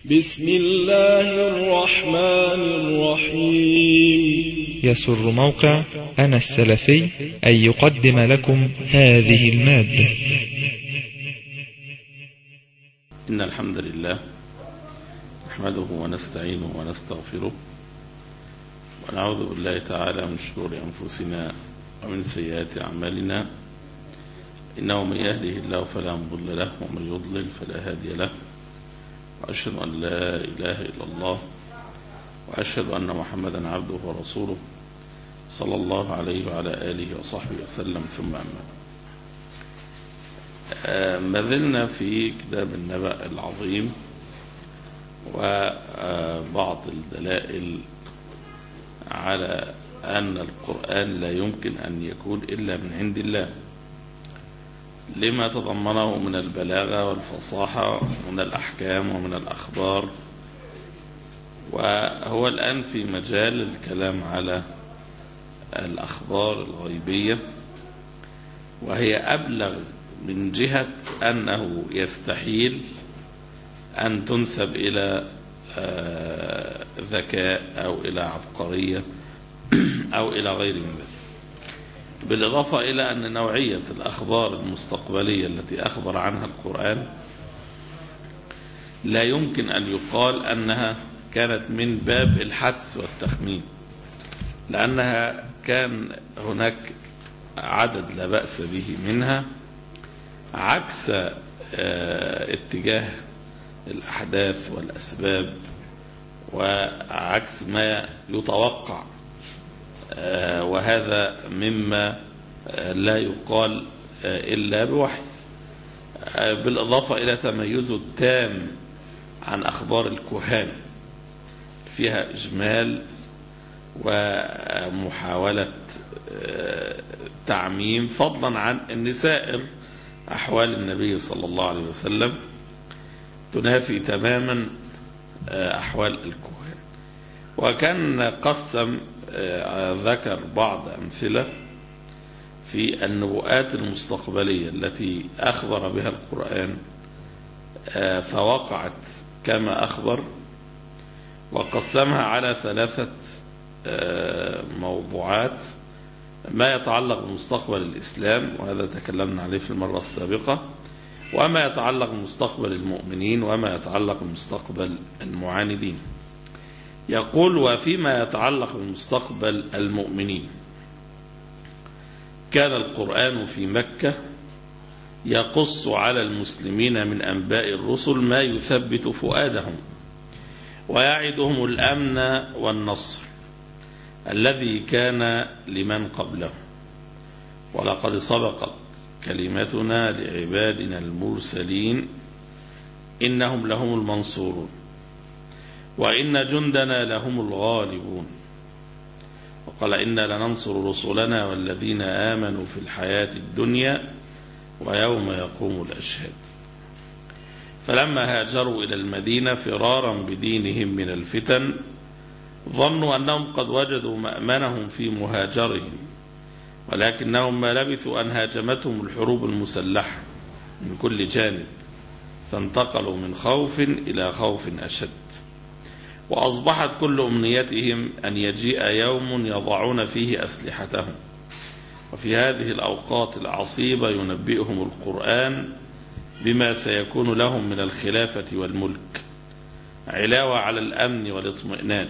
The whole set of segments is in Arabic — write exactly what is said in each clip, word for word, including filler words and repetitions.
بسم الله الرحمن الرحيم. يسر موقع أنا السلفي أن يقدم لكم هذه المادة. إن الحمد لله نحمده ونستعينه ونستغفره ونعوذ بالله تعالى من شرور أنفسنا ومن سيئات أعمالنا، إنه من يهده الله فلا مضل له ومن يضلل فلا هادي له، وأشهد أن لا إله إلا الله وأشهد أن محمدا عبده ورسوله صلى الله عليه وعلى آله وصحبه وسلم، ثم أما ما زلنا في كتاب النبأ العظيم وبعض الدلائل على أن القرآن لا يمكن أن يكون إلا من عند الله، لما تضمنه من البلاغة والفصاحة ومن الأحكام ومن الأخبار. وهو الآن في مجال الكلام على الأخبار الغيبية، وهي أبلغ من جهة أنه يستحيل أن تنسب إلى ذكاء أو إلى عبقرية أو إلى غير من ذلك، بالإضافة إلى أن نوعية الأخبار المستقبلية التي أخبر عنها القرآن لا يمكن أن يقال أنها كانت من باب الحدس والتخمين، لأنها كان هناك عدد لا بأس به منها، عكس اتجاه الأحداث والأسباب وعكس ما يتوقع، وهذا مما لا يقال إلا بوحي، بالإضافة إلى تميزه التام عن أخبار الكهان، فيها إجمال ومحاولة تعميم، فضلا عن أن سائر أحوال النبي صلى الله عليه وسلم تنافي تماما أحوال الكهان. وكان قسم ذكر بعض أمثلة في النبوءات المستقبلية التي أخبر بها القرآن فوقعت كما أخبر، وقسمها على ثلاثة موضوعات: ما يتعلق بمستقبل الإسلام، وهذا تكلمنا عليه في المرة السابقة، وما يتعلق بمستقبل المؤمنين، وما يتعلق بمستقبل المعاندين. يقول: وفيما يتعلق بمستقبل المؤمنين كان القرآن في مكة يقص على المسلمين من أنباء الرسل ما يثبت فؤادهم ويعدهم الأمن والنصر الذي كان لمن قبله، ولقد سبقت كلمتنا لعبادنا المرسلين إنهم لهم المنصورون وإن جندنا لهم الغالبون، وقال: إنا لننصر رسلنا والذين آمنوا في الحياة الدنيا ويوم يقوم الأشهاد. فلما هاجروا إلى المدينة فرارا بدينهم من الفتن ظنوا أنهم قد وجدوا مأمنهم في مهاجرهم، ولكنهم ما لبثوا أن هاجمتهم الحروب المسلحة من كل جانب، فانتقلوا من خوف إلى خوف أشد، وأصبحت كل أمنيتهم أن يجيء يوم يضعون فيه أسلحتهم. وفي هذه الأوقات العصيبة ينبئهم القرآن بما سيكون لهم من الخلافة والملك، علاوة على الأمن والاطمئنان.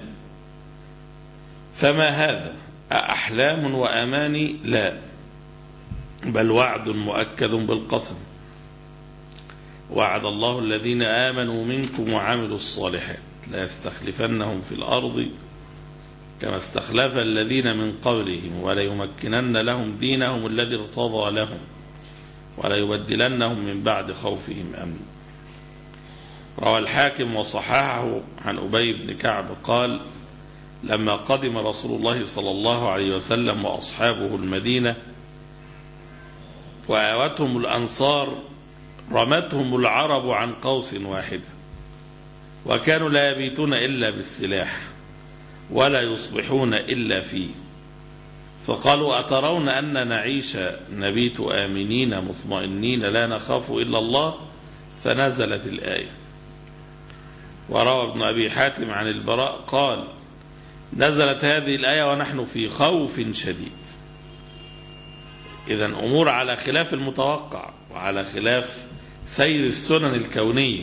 فما هذا أأحلام وأماني؟ لا، بل وعد مؤكد بالقسم. وعد الله الذين آمنوا منكم وعملوا الصالحات لا يستخلفنهم في الأرض كما استخلف الذين من قبلهم وليمكنن لهم دينهم الذي ارتضى لهم وليبدلنهم من بعد خوفهم أمن. روى الحاكم وصححه عن أبي بن كعب قال: لما قدم رسول الله صلى الله عليه وسلم وأصحابه المدينة وآوتهم الأنصار رمتهم العرب عن قوس واحد، وكانوا لا يبيتون إلا بالسلاح ولا يصبحون إلا فيه، فقالوا: أترون أن نعيش نبيت آمنين مطمئنين لا نخاف إلا الله؟ فنزلت الآية: وروى ابن أبي حاتم عن البراء قال نزلت هذه الآية ونحن في خوف شديد. إذن أمور على خلاف المتوقع وعلى خلاف سير السنن الكونية،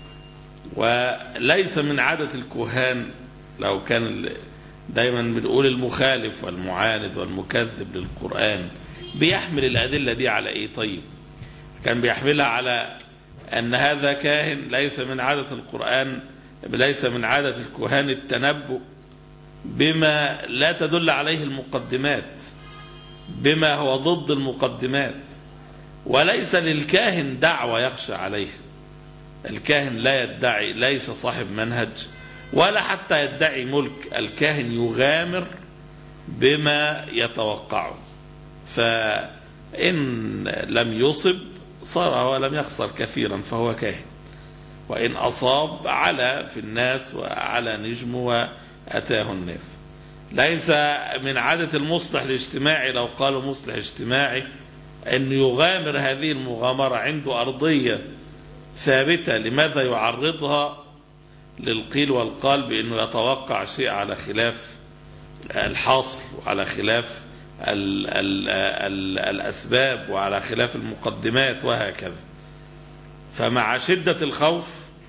وليس من عادة الكهان. لو كان دايما بنقول المخالف والمعاند والمكذب للقرآن بيحمل الأدلة دي على إيه؟ طيب كان بيحملها على أن هذا كاهن. ليس من عادة القرآن، ليس من عادة الكهان التنبؤ بما لا تدل عليه المقدمات، بما هو ضد المقدمات. وليس للكاهن دعوة يخشى عليه. الكاهن لا يدعي، ليس صاحب منهج ولا حتى يدعي ملك. الكاهن يغامر بما يتوقعه، فإن لم يصب صار ولم يخسر كثيرا فهو كاهن، وإن أصاب على في الناس وعلى نجم وأتاه الناس. ليس من عادة المصلح الاجتماعي، لو قالوا مصلح اجتماعي، أن يغامر هذه المغامرة عنده أرضية ثابتة. لماذا يعرضها للقيل والقال بأنه يتوقع شيء على خلاف الحاصل وعلى خلاف ال ال ال الأسباب وعلى خلاف المقدمات وهكذا. فمع شدة الخوف،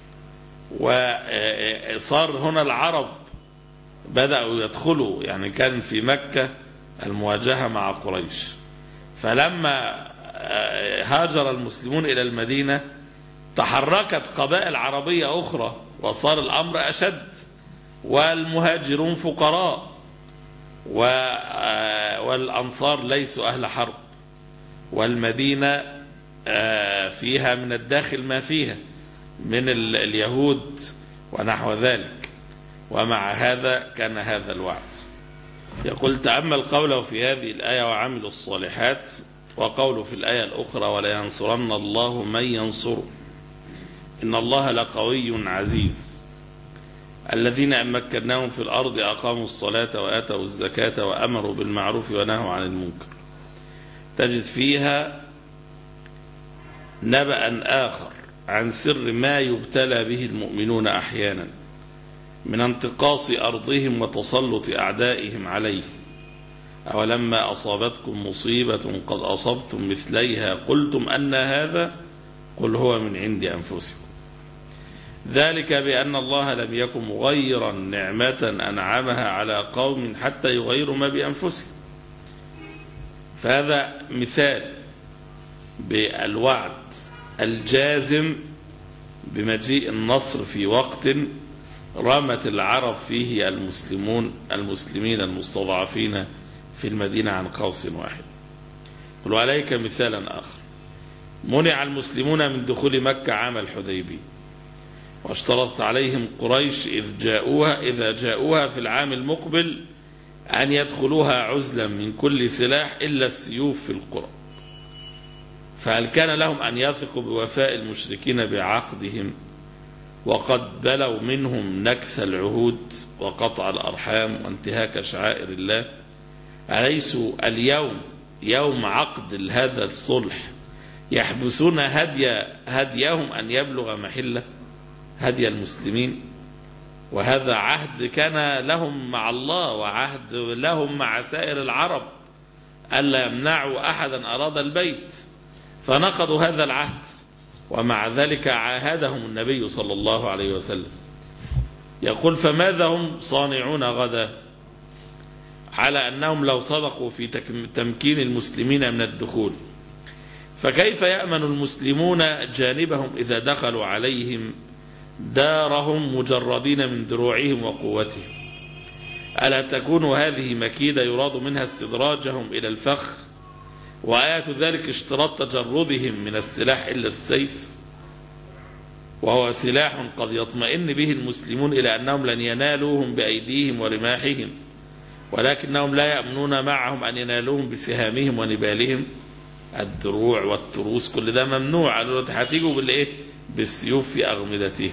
وصار هنا العرب بدأوا يدخلوا، يعني كان في مكة المواجهة مع قريش، فلما هاجر المسلمون إلى المدينة تحركت قبائل عربية أخرى وصار الأمر أشد، والمهاجرون فقراء والأنصار ليسوا أهل حرب، والمدينة فيها من الداخل ما فيها من اليهود ونحو ذلك. ومع هذا كان هذا الوعد. يقول تأمل قوله في هذه الآية وعملوا الصالحات، وقوله في الآية الأخرى ولا ينصرن الله من ينصره إن الله لقوي عزيز. الذين إن مكناهم في الأرض أقاموا الصلاة وآتوا الزكاة وأمروا بالمعروف ونهوا عن المنكر. تجد فيها نبأ آخر عن سر ما يبتلى به المؤمنون أحيانا من انتقاص أرضهم وتسلط أعدائهم عليه. أولما أصابتكم مصيبة قد أصبتم مثليها قلتم أن هذا قل هو من عند أنفسكم ذلك بأن الله لم يكن مغيرا نعمة أنعمها على قوم حتى يغيروا ما بأنفسهم. فهذا مثال بالوعد الجازم بمجيء النصر في وقت رمت العرب فيه المسلمون المسلمين المستضعفين في المدينة عن قوس واحد. قل عليك مثالا آخر. منع المسلمون من دخول مكة عام الحديبية، واشترطت عليهم قريش إذ جاءوها إذا جاءوها في العام المقبل أن يدخلوها عزلا من كل سلاح إلا السيوف في القرى. فهل كان لهم أن يثقوا بوفاء المشركين بعقدهم وقد بلوا منهم نكث العهود وقطع الأرحام وانتهاك شعائر الله؟ أليسوا اليوم يوم عقد هذا الصلح يحبسون هدي هديهم أن يبلغ محله هدي المسلمين؟ وهذا عهد كان لهم مع الله وعهد لهم مع سائر العرب ألا يمنعوا أحدا أراد البيت، فنقضوا هذا العهد. ومع ذلك عاهدهم النبي صلى الله عليه وسلم. يقول فماذا هم صانعون غدا؟ على أنهم لو صدقوا في تمكين المسلمين من الدخول، فكيف يأمن المسلمون جانبهم إذا دخلوا عليهم دارهم مجردين من دروعهم وقوتهم؟ ألا تكون هذه مكيدة يراد منها استدراجهم إلى الفخ، وآية ذلك اشتراط تجردهم من السلاح إلا السيف، وهو سلاح قد يطمئن به المسلمون إلى أنهم لن ينالوهم بأيديهم ورماحهم، ولكنهم لا يأمنون معهم أن ينالوهم بسهامهم ونبالهم. الدروع والتروس كل ده ممنوع، قالوا هتيجوا بالإيه؟ بالسيوف في أغمدته.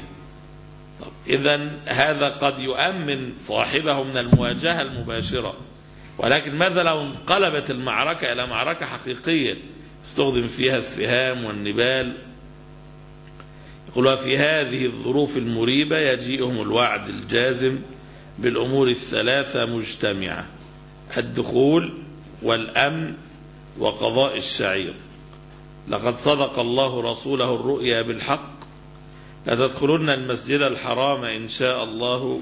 إذن هذا قد يؤمن صاحبه من المواجهة المباشرة، ولكن ماذا لو انقلبت المعركة إلى معركة حقيقية استخدم فيها السهام والنبال؟ قل وفي هذه الظروف المريبة يجيئهم الوعد الجازم بالأمور الثلاثة مجتمعة: الدخول والأمن وقضاء الشعير. لقد صدق الله رسوله الرؤيا بالحق لتدخلن المسجد الحرام إن شاء الله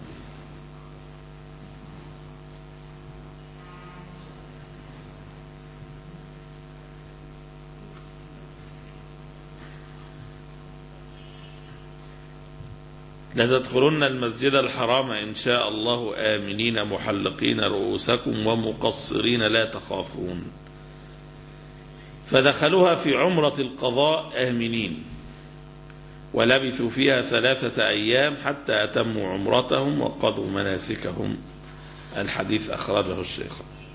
لتدخلن المسجد الحرام إن شاء الله آمنين محلقين رؤوسكم ومقصرين لا تخافون. فدخلوها في عمرة القضاء آمنين، ولبثوا فيها ثلاثة أيام حتى أتموا عمرتهم وقضوا مناسكهم. الحديث أخرجه الشيخ.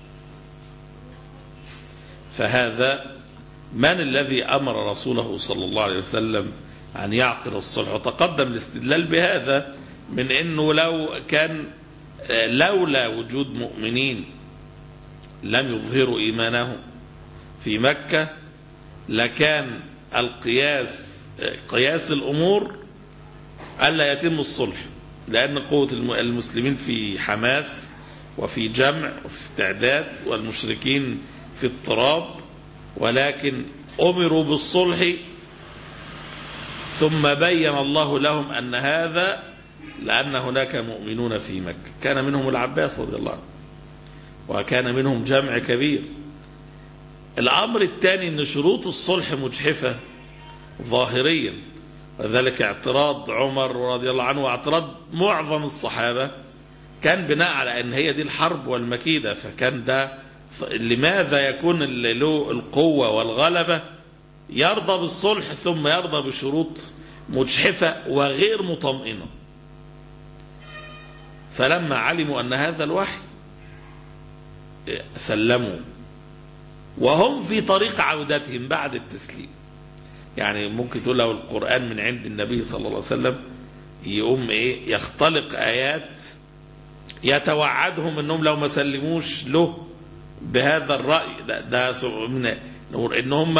فهذا من الذي أمر رسوله صلى الله عليه وسلم أن يعقد الصلح؟ وتقدم الاستدلال بهذا من أنه لو كان لولا وجود مؤمنين لم يظهروا إيمانهم في مكة لكان القياس قياس الأمور ألا يتم الصلح، لأن قوة المسلمين في حماس وفي جمع وفي استعداد، والمشركين في اضطراب، ولكن أمروا بالصلح ثم بين الله لهم أن هذا لأن هناك مؤمنون في مكة. كان منهم العباس رضي الله عنه، وكان منهم جمع كبير. الأمر الثاني أن شروط الصلح مجحفة ظاهريا، وذلك اعتراض عمر رضي الله عنه واعتراض معظم الصحابة كان بناء على أن هي دي الحرب والمكيدة. فكان ده لماذا يكون له القوة والغلبة يرضى بالصلح ثم يرضى بشروط مجحفة وغير مطمئنة؟ فلما علموا أن هذا الوحي سلموا وهم في طريق عودتهم بعد التسليم. يعني ممكن تقول له القرآن من عند النبي صلى الله عليه وسلم، يقوم إيه يختلق آيات يتوعدهم أنهم لو ما سلموش له بهذا الرأي ده, ده من نقول إن هم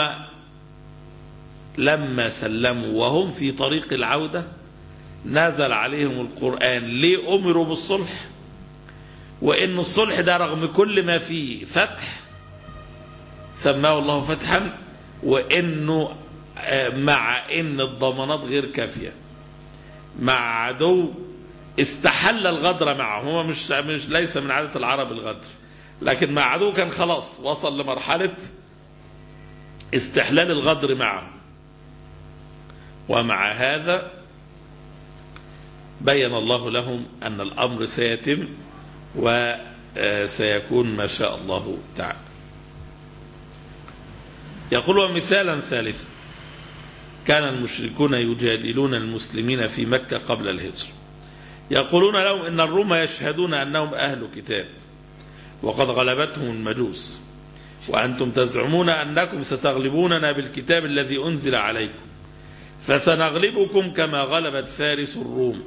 لما سلموا وهم في طريق العودة نزل عليهم القرآن ليه أمروا بالصلح، وإن الصلح ده رغم كل ما فيه فتح سماه الله فتحا، وإنه مع إن الضمانات غير كافية مع عدو استحل الغدر معهم. هو مش, مش ليس من عادة العرب الغدر، لكن مع عدو كان خلاص وصل لمرحلة استحلال الغدر معهم. ومع هذا بين الله لهم أن الأمر سيتم وسيكون ما شاء الله تعالى. يقول ومثالا ثالثا: كان المشركون يجادلون المسلمين في مكة قبل الهجرة يقولون لهم إن الروم يشهدون أنهم أهل كتاب وقد غلبتهم المجوس، وأنتم تزعمون أنكم ستغلبوننا بالكتاب الذي أنزل عليكم، فسنغلبكم كما غلبت فارس الروم.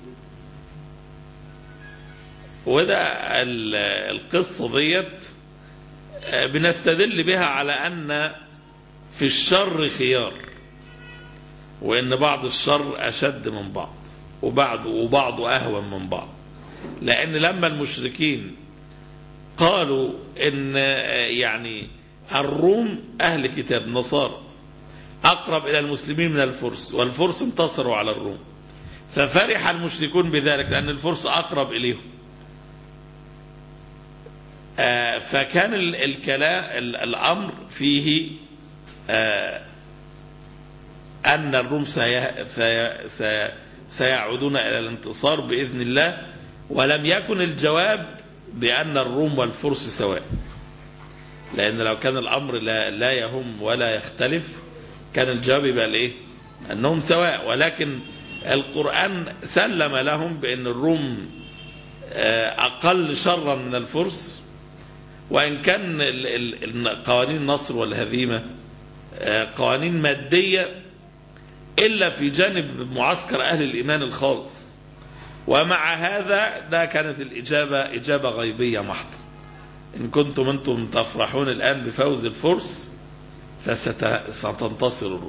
وده القصة ديت بنستدل بها على أن في الشر خيار، وإن بعض الشر أشد من بعض وبعض وبعض أهون من بعض. لأن لما المشركين قالوا إن يعني الروم أهل كتاب نصارى أقرب إلى المسلمين من الفرس، والفرس انتصروا على الروم، ففرح المشركون بذلك لأن الفرس أقرب إليهم. فكان الكلام الأمر فيه أن الروم سيعودون إلى الانتصار بإذن الله، ولم يكن الجواب بأن الروم والفرس سواء، لأن لو كان الأمر لا, لا يهم ولا يختلف كان الجواب يبقى لإيه؟ أنهم سواء. ولكن القرآن سلم لهم بأن الروم أقل شرا من الفرس، وإن كان قوانين النصر والهزيمة قوانين مادية إلا في جانب معسكر أهل الإيمان الخالص. ومع هذا ده كانت الإجابة إجابة غيبية محضة: إن كنتم أنتم تفرحون الآن بفوز الفرس فستنتصر الروم.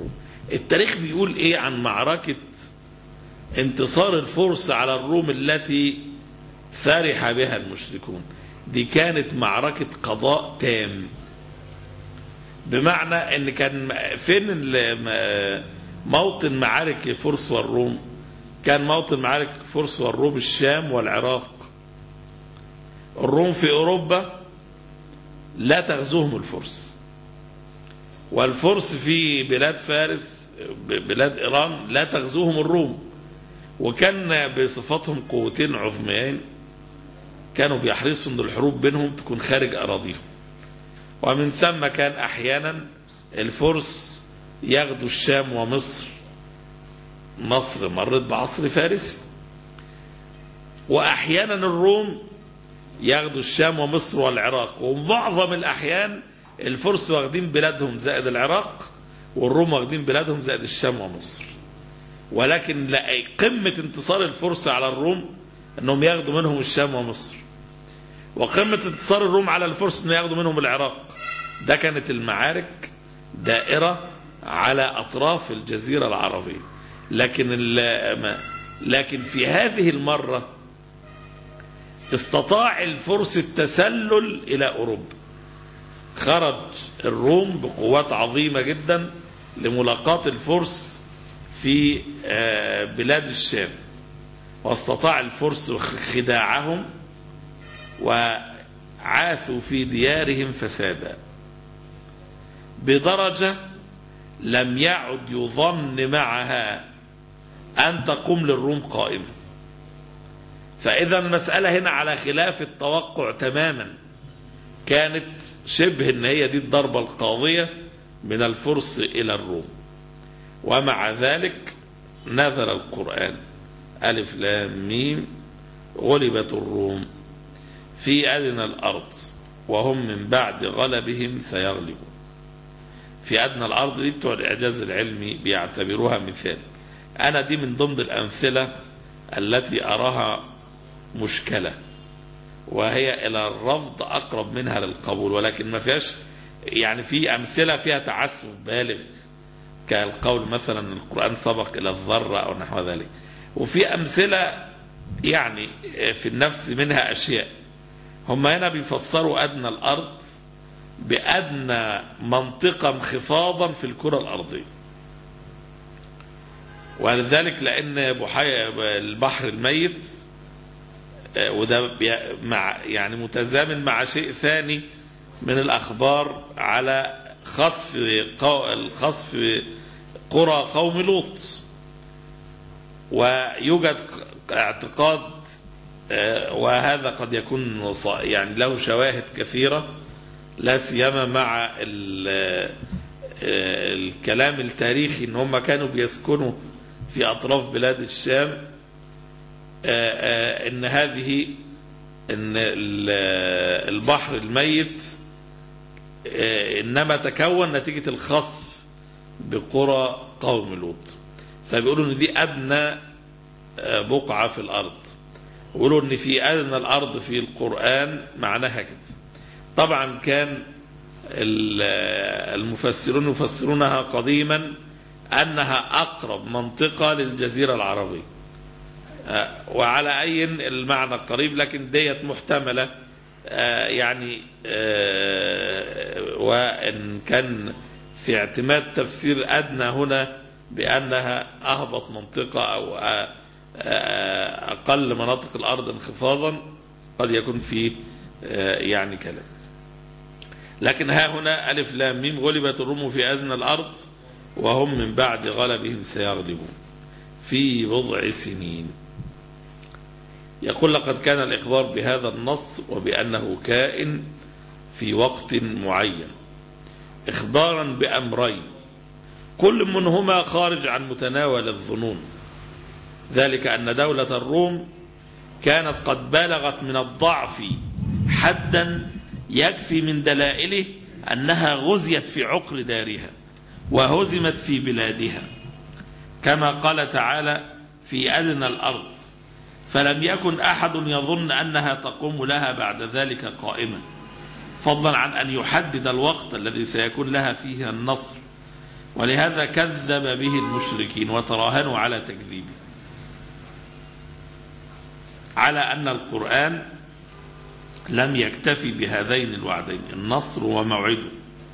التاريخ بيقول ايه عن معركة انتصار الفرس على الروم التي فرح بها المشركون؟ دي كانت معركة قضاء تام، بمعنى ان كان فين موطن معارك فرس والروم؟ كان موطن معارك فرس والروم الشام والعراق. الروم في اوروبا لا تغزوهم الفرس، والفرس في بلاد فارس بلاد ايران لا تغزوهم الروم، وكان بصفتهم قوتين عظميين كانوا بيحرصوا ان الحروب بينهم تكون خارج اراضيهم. ومن ثم كان احيانا الفرس ياخدوا الشام ومصر، مصر مرت بعصر فارس، واحيانا الروم ياخدوا الشام ومصر والعراق، ومعظم الاحيان الفرس واخدين بلادهم زائد العراق، والروم واخدين بلادهم زائد الشام ومصر. ولكن قمة انتصار الفرس على الروم انهم ياخدوا منهم الشام ومصر، وقمة انتصار الروم على الفرس انهم ياخدوا منهم العراق. ده كانت المعارك دائرة على اطراف الجزيرة العربية. لكن لكن في هذه المرة استطاع الفرس التسلل الى اوروبا. خرج الروم بقوات عظيمة جدا لملاقاة الفرس في بلاد الشام، واستطاع الفرس خداعهم وعاثوا في ديارهم فسادا بدرجة لم يعد يظن معها أن تقوم للروم قائمة. فإذا المسألة هنا على خلاف التوقع تماما، كانت شبه ان هي دي الضربة القاضية من الفرس إلى الروم. ومع ذلك نزل القرآن ألف لام ميم غلبت الروم في أدنى الأرض وهم من بعد غلبهم سيغلبون. في أدنى الأرض دي بتوع الإعجاز العلمي بيعتبروها مثال. أنا دي من ضمن الأمثلة التي أراها مشكلة، وهي إلى الرفض أقرب منها للقبول، ولكن ما فيهاش يعني في أمثلة فيها تعسف بالغ كالقول مثلا القرآن سبق إلى الذرة أو نحو ذلك، وفي أمثلة يعني في النفس منها أشياء. هم هنا بيفسروا أدنى الأرض بأدنى منطقة انخفاضا في الكرة الأرضية، ولذلك لأن بحيرة البحر الميت وده مع يعني متزامن مع شيء ثاني من الأخبار على خصف خصف قرى قوم لوط. ويوجد اعتقاد وهذا قد يكون يعني له شواهد كثيرة، لا سيما مع الكلام التاريخي ان هم كانوا بيسكنوا في اطراف بلاد الشام، ان هذه ان البحر الميت انما تكون نتيجة الخصف بقرى قوم لوط. فبيقولوا ان دي ادنى بقعة في الارض، ويقولوا ان في ادنى الارض في القرآن معناها كده. طبعا كان المفسرون يفسرونها قديما انها اقرب منطقة للجزيرة العربية، وعلى أي المعنى قريب، لكن ديت محتملة يعني. وإن كان في اعتماد تفسير أدنى هنا بأنها أهبط منطقة أو أقل مناطق الأرض انخفاضا، قد يكون فيه يعني كلام. لكن ها هنا ألف لام ميم غلبت الروم في أدنى الأرض وهم من بعد غلبهم سيغلبون في بضع سنين. يقول لقد كان الإخبار بهذا النص وبأنه كائن في وقت معين إخبارا بأمرين كل منهما خارج عن متناول الظنون، ذلك أن دولة الروم كانت قد بلغت من الضعف حدا يكفي من دلائله أنها غزيت في عقر دارها وهزمت في بلادها، كما قال تعالى في أدنى الأرض فلم يكن أحد يظن أنها تقوم لها بعد ذلك قائمة، فضلا عن أن يحدد الوقت الذي سيكون لها فيه النصر. ولهذا كذب به المشركين وتراهنوا على تكذيبه، على أن القرآن لم يكتفي بهذين الوعدين النصر وموعده،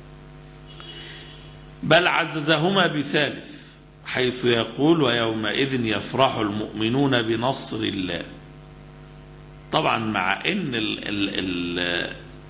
بل عززهما بثالث حيث يقول ويومئذ يفرح المؤمنون بنصر الله. طبعا مع ان ال ال ال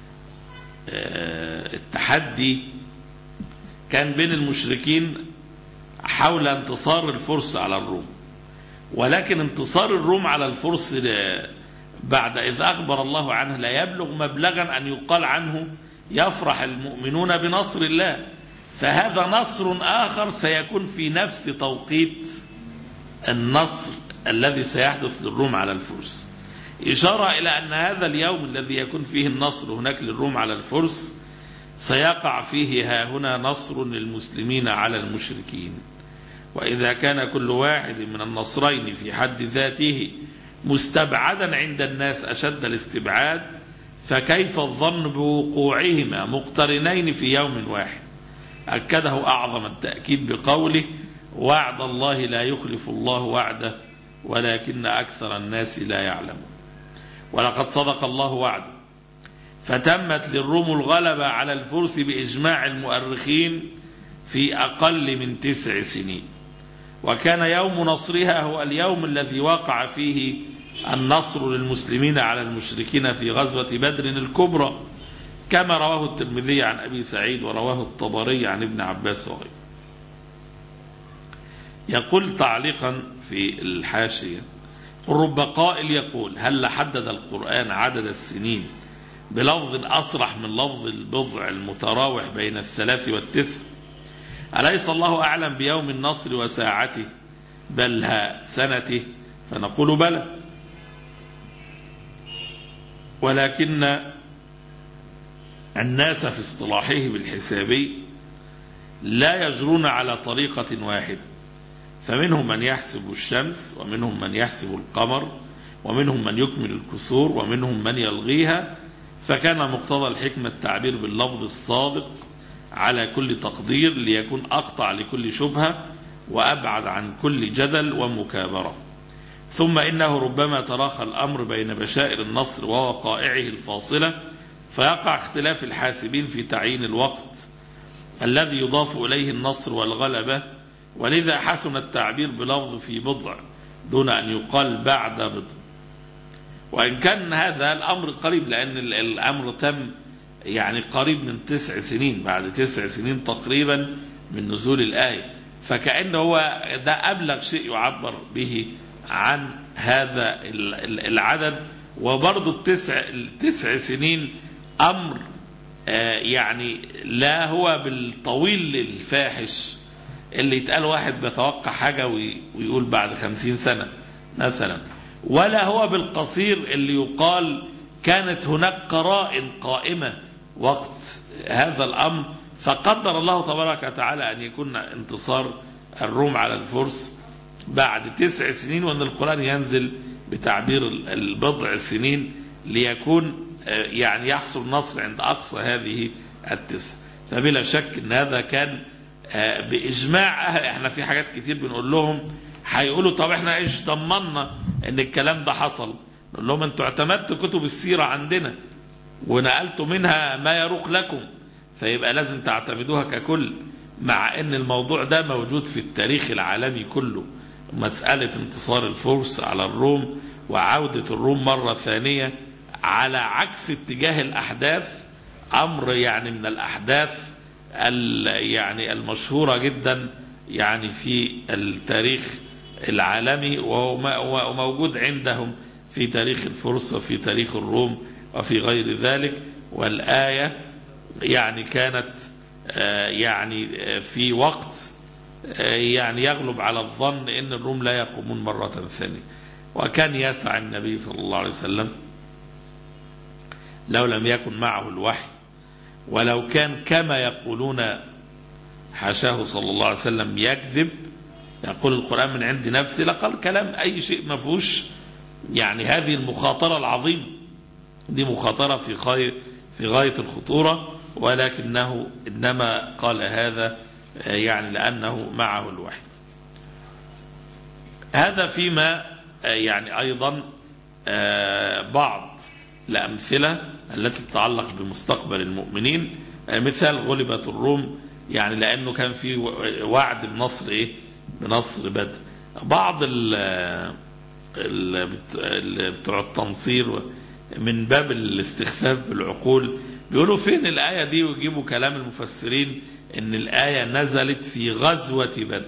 التحدي كان بين المشركين حول انتصار الفرس على الروم، ولكن انتصار الروم على الفرس بعد إذ أخبر الله عنه لا يبلغ مبلغا أن يقال عنه يفرح المؤمنون بنصر الله، فهذا نصر آخر سيكون في نفس توقيت النصر الذي سيحدث للروم على الفرس، إشارة إلى أن هذا اليوم الذي يكون فيه النصر هناك للروم على الفرس سيقع فيه ها هنا نصر للمسلمين على المشركين. وإذا كان كل واحد من النصرين في حد ذاته مستبعدا عند الناس أشد الاستبعاد، فكيف الظن بوقوعهما مقترنين في يوم واحد؟ أكده أعظم التأكيد بقوله وعد الله لا يخلف الله وعده ولكن أكثر الناس لا يعلمون. ولقد صدق الله وعده، فتمت للروم الغلبة على الفرس بإجماع المؤرخين في أقل من تسع سنين، وكان يوم نصرها هو اليوم الذي وقع فيه النصر للمسلمين على المشركين في غزوة بدر الكبرى، كما رواه الترمذي عن أبي سعيد ورواه الطبري عن ابن عباس وغيره. يقول تعليقا في الحاشية رب قائل يقول هل حدد القرآن عدد السنين بلفظ أصرح من لفظ البضع المتراوح بين الثلاث والتسع؟ أليس الله أعلم بيوم النصر وساعته بل ها سنته؟ فنقول بلى، ولكن الناس في اصطلاحه بالحسابي لا يجرون على طريقة واحدة، فمنهم من يحسب الشمس ومنهم من يحسب القمر ومنهم من يكمل الكسور ومنهم من يلغيها، فكان مقتضى الحكمة التعبير باللفظ الصادق على كل تقدير ليكون أقطع لكل شبهة وأبعد عن كل جدل ومكابرة. ثم إنه ربما تراخى الأمر بين بشائر النصر ووقائعه الفاصلة، فيقع اختلاف الحاسبين في تعيين الوقت الذي يضاف إليه النصر والغلبة، ولذا حسن التعبير بلفظ في بضع دون أن يقال بعد بضع، وإن كان هذا الأمر قريب، لأن الأمر تم يعني قريب من تسع سنين، بعد تسع سنين تقريبا من نزول الآية، فكأنه هو ده أبلغ شيء يعبر به عن هذا العدد. وبرضو التسع, التسع سنين أمر يعني لا هو بالطويل الفاحش اللي يتقال واحد بيتوقع حاجة ويقول بعد خمسين سنة مثلا، ولا هو بالقصير اللي يقال كانت هناك قرائن قائمة وقت هذا الأمر، فقدر الله تبارك وتعالى أن يكون انتصار الروم على الفرس بعد تسع سنين، وأن القرآن ينزل بتعبير البضع سنين ليكون يعني يحصل النصر عند أقصى هذه التسع. فبلا شك أن هذا كان بإجماع أهل. احنا في حاجات كتير بنقول لهم هيقولوا طب احنا ايش ضمننا ان الكلام ده حصل؟ نقول لهم انتوا اعتمدتوا كتب السيرة عندنا ونقلتوا منها ما يروق لكم، فيبقى لازم تعتمدوها ككل، مع ان الموضوع ده موجود في التاريخ العالمي كله، مسألة انتصار الفرس على الروم وعودة الروم مرة ثانية على عكس اتجاه الأحداث، أمر يعني من الأحداث يعني المشهورة جدا يعني في التاريخ العالمي، وموجود عندهم في تاريخ الفرس وفي تاريخ الروم وفي غير ذلك. والآية يعني كانت يعني في وقت يعني يغلب على الظن ان الروم لا يقومون مرة ثانية، وكان يسعى النبي صلى الله عليه وسلم لو لم يكن معه الوحي، ولو كان كما يقولون حاشاه صلى الله عليه وسلم يكذب يقول القرآن من عند نفسه، لقال كلام أي شيء ما فيهوش يعني هذه المخاطرة العظيمة، دي مخاطرة في غاية في غاية الخطورة، ولكنه إنما قال هذا يعني لأنه معه الوحي. هذا فيما يعني أيضا بعض الأمثلة التي تتعلق بمستقبل المؤمنين. مثال غلبت الروم، يعني لأنه كان في وعد بنصر إيه؟ بنصر بدر. بعض بتوع التنصير من باب الاستخفاف بالعقول بيقولوا فين الآية دي، ويجيبوا كلام المفسرين إن الآية نزلت في غزوة بدر.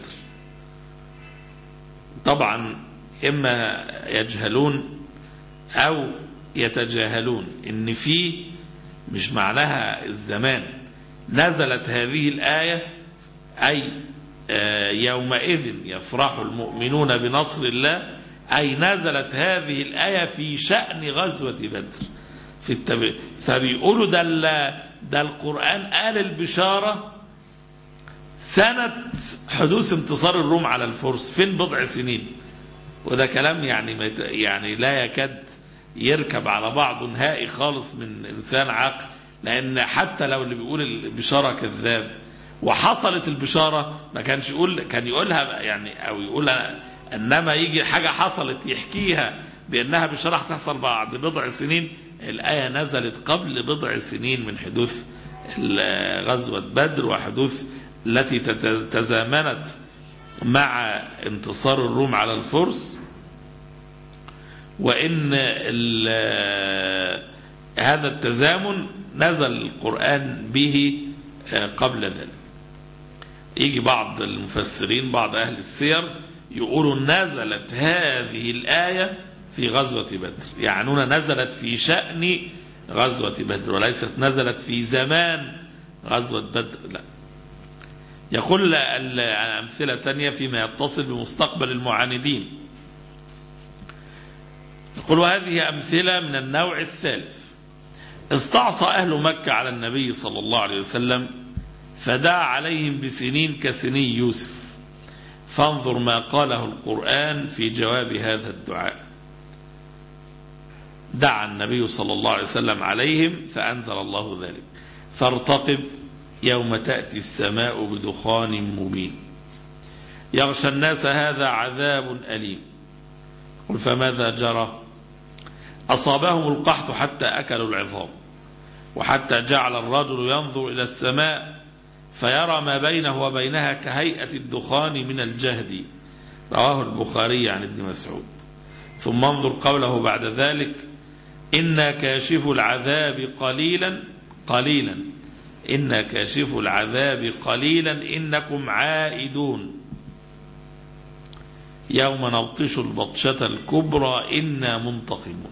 طبعا إما يجهلون أو يتجاهلون إن في مش معناها الزمان. نزلت هذه الآية أي يومئذ يفرح المؤمنون بنصر الله، أي نزلت هذه الآية في شأن غزوة بدر في التبع. فبيقولوا ده, ده القرآن قال البشارة سنة حدوث انتصار الروم على الفرس، فين بضع سنين؟ وده كلام يعني يعني لا يكاد يركب على بعضه نهائي خالص من إنسان عاقل، لأن حتى لو اللي بيقول البشارة كذاب وحصلت البشارة ما كانش يقول، كان يقولها يعني أو يقولها، إنما يجي حاجة حصلت يحكيها بأنها بشارة هتحصل بعد بضع سنين. الآية نزلت قبل بضع سنين من حدوث غزوة بدر وحدوث التي تزامنت مع انتصار الروم على الفرس، وإن هذا التزامن نزل القرآن به قبل ذلك. يجي بعض المفسرين بعض أهل السير يقولوا نزلت هذه الآية في غزوة بدر، يعنون نزلت في شأن غزوة بدر وليست نزلت في زمان غزوة بدر، لا. يقول أمثلة تانية فيما يتصل بمستقبل المعاندين. يقول وهذه أمثلة من النوع الثالث. استعصى أهل مكة على النبي صلى الله عليه وسلم فدعا عليهم بسنين كسني يوسف، فانظر ما قاله القرآن في جواب هذا الدعاء. دعا النبي صلى الله عليه وسلم عليهم فأنزل الله ذلك، فارتقب يوم تأتي السماء بدخان مبين يغشى الناس هذا عذاب أليم. قل فماذا جرى؟ أصابهم القحط حتى أكلوا العظام، وحتى جعل الرجل ينظر إلى السماء فيرى ما بينه وبينها كهيئة الدخان من الجهد. رواه البخاري عن ابن مسعود. ثم انظر قوله بعد ذلك إنا كاشف العذاب قليلا قليلا إنا كاشف العذاب قليلا إنكم عائدون يوم نبطش البطشة الكبرى إنا منتقمون.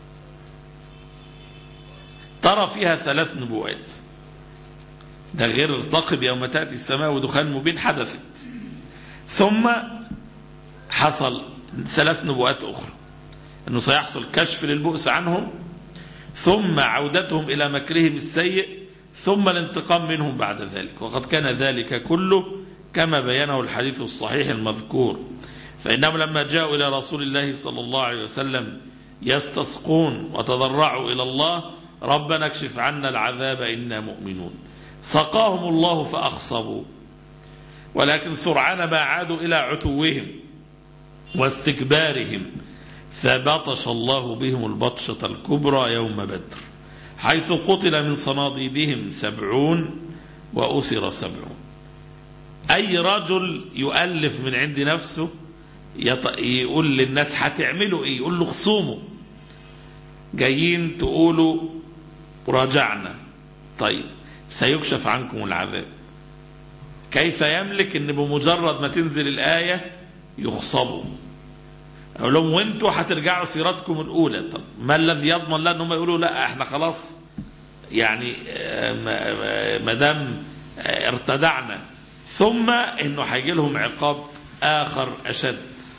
ترى فيها ثلاث نبوات، ده غير ارتقب يوم تأتي السماء ودخان مبين حدثت، ثم حصل ثلاث نبوات أخرى أنه سيحصل كشف للبؤس عنهم، ثم عودتهم إلى مكرهم السيء، ثم الانتقام منهم بعد ذلك. وقد كان ذلك كله كما بينه الحديث الصحيح المذكور، فإنهم لما جاءوا إلى رسول الله صلى الله عليه وسلم يستسقون وتضرعوا إلى الله ربنا اكشف عنا العذاب إنا مؤمنون، سقاهم الله فأخصبوا، ولكن سرعان ما عادوا إلى عتوهم واستكبارهم فبطش الله بهم البطشة الكبرى يوم بدر، حيث قتل من صناديدهم سبعون وأسر سبعون. أي رجل يؤلف من عند نفسه يقول للناس هتعملوا إيه، يقول له خصوموا جايين تقولوا راجعنا، طيب سيكشف عنكم العذاب. كيف يملك ان بمجرد ما تنزل الآية يخصبوا؟ أقول لهم وانتوا هترجعوا سيرتكم الأولى. طب ما الذي يضمن لنا انهم يقولوا لا احنا خلاص يعني ما دام ارتدعنا، ثم انه هيجي لهم عقاب آخر أشد.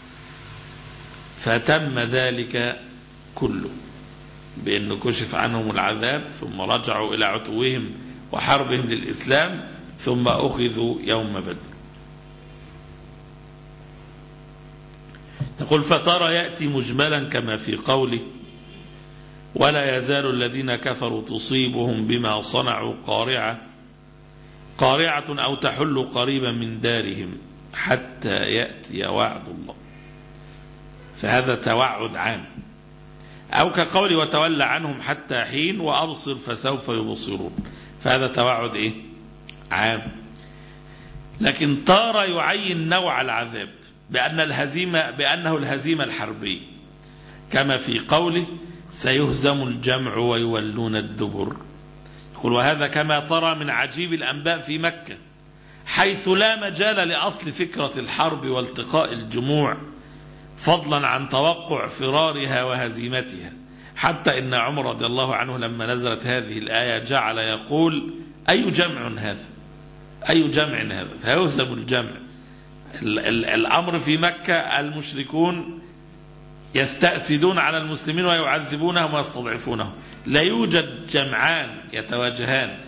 فتم ذلك كله بأنه كشف عنهم العذاب، ثم رجعوا إلى عتوهم وحربهم للإسلام، ثم أخذوا يوم بدر. يقول فترى يأتي مجملا كما في قوله ولا يزال الذين كفروا تصيبهم بما صنعوا قارعة قارعة أو تحل قريبا من دارهم حتى يأتي وعد الله، فهذا توعد عام. أو كقول وتولى عنهم حتى حين وأبصر فسوف يبصرون، فهذا توعد إيه؟ عام. لكن تارة يعين نوع العذاب بأن الهزيمة بأنه الهزيمة الحربية، كما في قوله سيهزم الجمع ويولون الدبر. يقول وهذا كما ترى من عجيب الأنباء في مكة، حيث لا مجال لأصل فكرة الحرب والتقاء الجموع، فضلا عن توقع فرارها وهزيمتها، حتى إن عمر رضي الله عنه لما نزلت هذه الآية جعل يقول أي جمع هذا، أي جمع هذا، فيهزم الجمع. الأمر في مكة المشركون يستأسدون على المسلمين ويعذبونهم ويستضعفونهم، لا يوجد جمعان يتواجهان،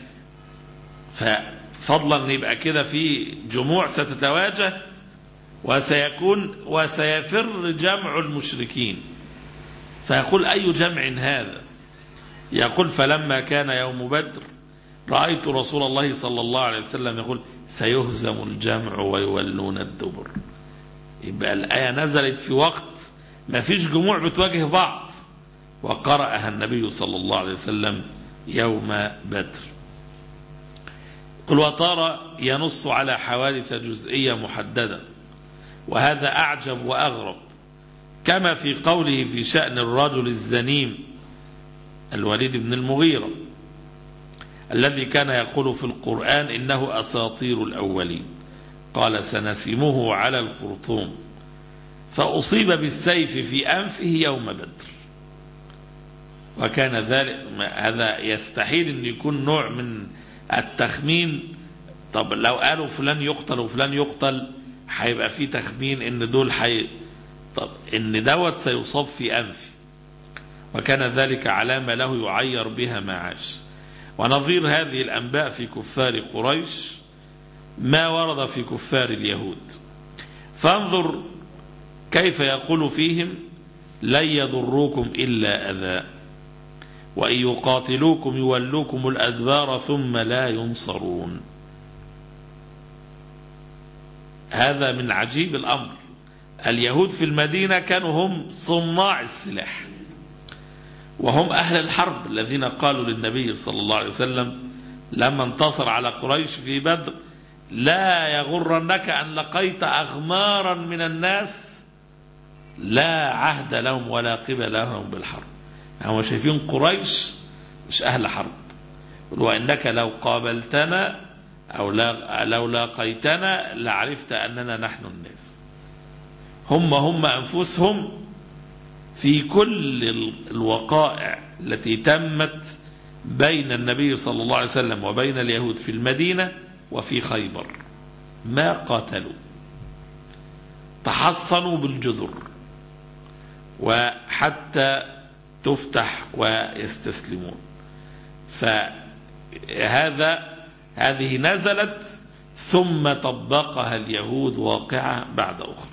ففضلا يبقى كده في جموع ستتواجه وسيكون وسيفر جمع المشركين، فيقول أي جمع هذا؟ يقول فلما كان يوم بدر رأيت رسول الله صلى الله عليه وسلم يقول سيهزم الجمع ويولون الدبر. يبقى الآية نزلت في وقت ما فيش جموع بتواجه بعض، وقرأها النبي صلى الله عليه وسلم يوم بدر. قل وترى ينص على حوادث جزئية محددة، وهذا أعجب وأغرب، كما في قوله في شأن الرجل الزنيم الوليد بن المغيرة الذي كان يقول في القرآن إنه أساطير الأولين، قال سنسمه على الخرطوم، فأصيب بالسيف في أنفه يوم بدر. وكان ذلك، هذا يستحيل أن يكون نوع من التخمين. طب لو قالوا فلان يقتل وفلان يقتل هيبقى في تخمين ان دول حي... طب ان دوت سيصاب في أنفه، وكان ذلك علامة له يعير بها ما عاش. ونظير هذه الأنباء في كفار قريش ما ورد في كفار اليهود، فانظر كيف يقول فيهم لن يضروكم إلا أذى وإن يقاتلوكم يولوكم الأدبار ثم لا ينصرون. هذا من عجيب الأمر. اليهود في المدينة كانوا هم صناع السلاح، وهم أهل الحرب الذين قالوا للنبي صلى الله عليه وسلم لما انتصر على قريش في بدر لا يغرنك أن لقيت أغمارا من الناس لا عهد لهم ولا قبل لهم بالحرب. هم شايفين قريش مش أهل حرب، وإنك لو قابلتنا أو لو لاقيتنا لعرفت أننا نحن الناس. هم هم أنفسهم في كل الوقائع التي تمت بين النبي صلى الله عليه وسلم وبين اليهود في المدينة وفي خيبر ما قاتلوا، تحصنوا بالجذر وحتى تفتح ويستسلمون. فهذا هذه نزلت ثم طبقها اليهود واقعة بعد أخرى.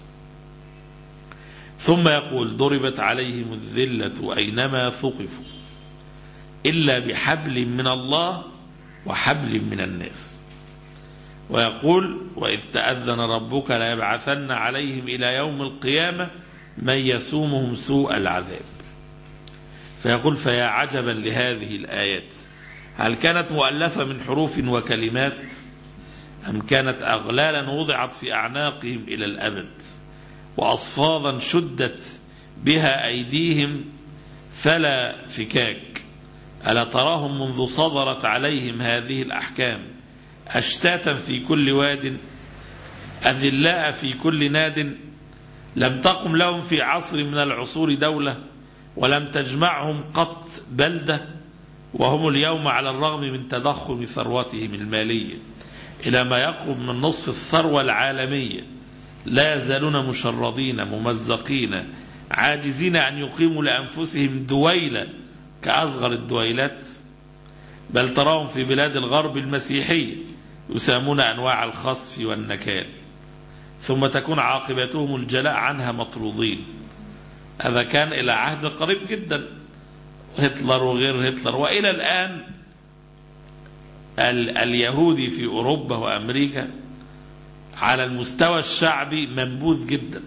ثم يقول ضربت عليهم الذلة أينما ثقفوا إلا بحبل من الله وحبل من الناس. ويقول وإذ تأذن ربك ليبعثن عليهم إلى يوم القيامة من يسومهم سوء العذاب. فيقول فيا عجبا لهذه الآيات، هل كانت مؤلفة من حروف وكلمات أم كانت أغلالا وضعت في أعناقهم إلى الأبد وأصفادا شدت بها أيديهم فلا فكاك؟ ألا تراهم منذ صدرت عليهم هذه الأحكام أشتاتا في كل واد أذلاء في كل ناد، لم تقم لهم في عصر من العصور دولة ولم تجمعهم قط بلدة، وهم اليوم على الرغم من تضخم ثروتهم المالية إلى ما يقرب من نصف الثروة العالمية لا يزالون مشردين ممزقين عاجزين أن يقيموا لأنفسهم دويلة كأصغر الدويلات، بل تراهم في بلاد الغرب المسيحية يسامون أنواع الخصف والنكال، ثم تكون عاقبتهم الجلاء عنها مطرودين. هذا كان إلى عهد قريب جدا، هتلر وغير هتلر، وإلى الآن اليهودي في أوروبا وأمريكا على المستوى الشعبي منبوذ جدا،